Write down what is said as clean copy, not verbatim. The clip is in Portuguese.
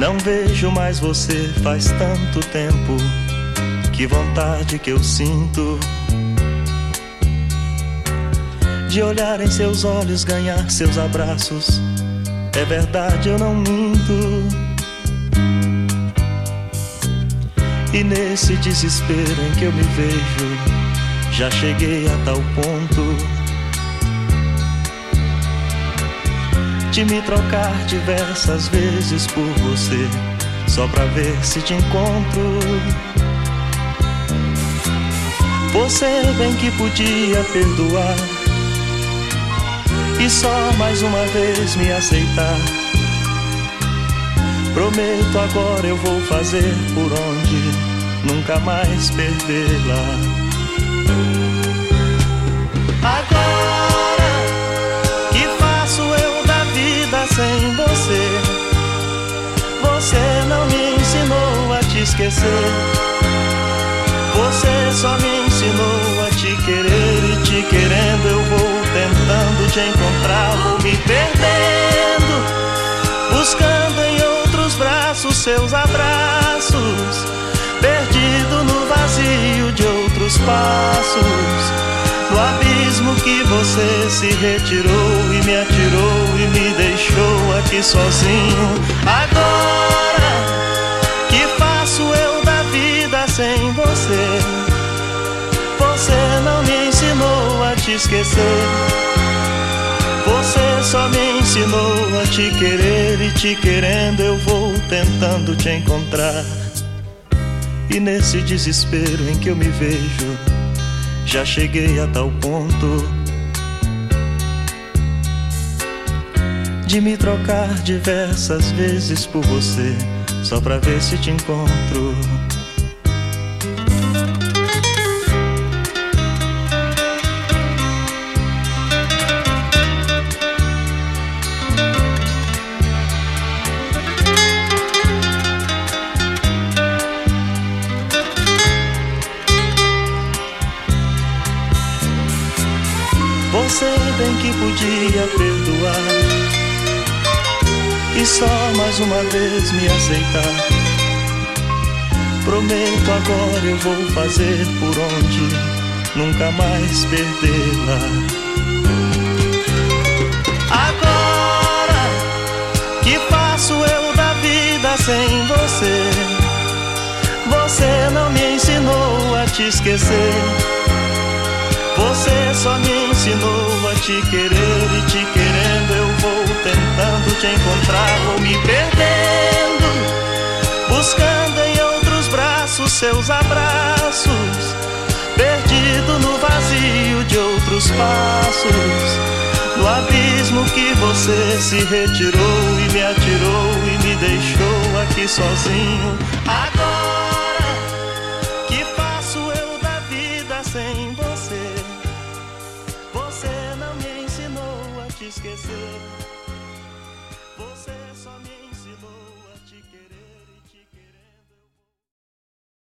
Não vejo mais você faz tanto tempo. Que vontade que eu sinto de olhar em seus olhos, ganhar seus abraços. É verdade, eu não minto. E nesse desespero em que eu me vejo, já cheguei a tal ponto de me trocar diversas vezes por você, só pra ver se te encontro. Você bem que podia perdoar e só mais uma vez me aceitar. Prometo agora eu vou fazer por onde nunca mais perdê-la. Agora que faço eu da vida sem você? Você não me ensinou a te esquecer. Você só me ensinou a te querer, e te querendo eu vou tentando te encontrar. Vou me perdendo, buscando em outros braços seus abraços, perdido no vazio de outros passos, no abismo que você se retirou e me atirou e me deixou aqui sozinho. Agora que faço eu da vida sem você? Você não me ensinou a te esquecer. Você só me ensinou a te querer, e te querendo eu vou tentando te encontrar. E nesse desespero em que eu me vejo, já cheguei a tal ponto de me trocar diversas vezes por você, só pra ver se te encontro. Você bem que podia perdoar e só mais uma vez me aceitar. Prometo agora eu vou fazer por onde nunca mais perdê-la. Agora que faço eu da vida sem você? Você não me ensinou a te esquecer. Você só me ensinou a te querer, e te querendo eu vou tentando te encontrar. Vou me perdendo, buscando em outros braços seus abraços, perdido no vazio de outros passos, no abismo que você se retirou e me atirou e me deixou aqui sozinho. Agora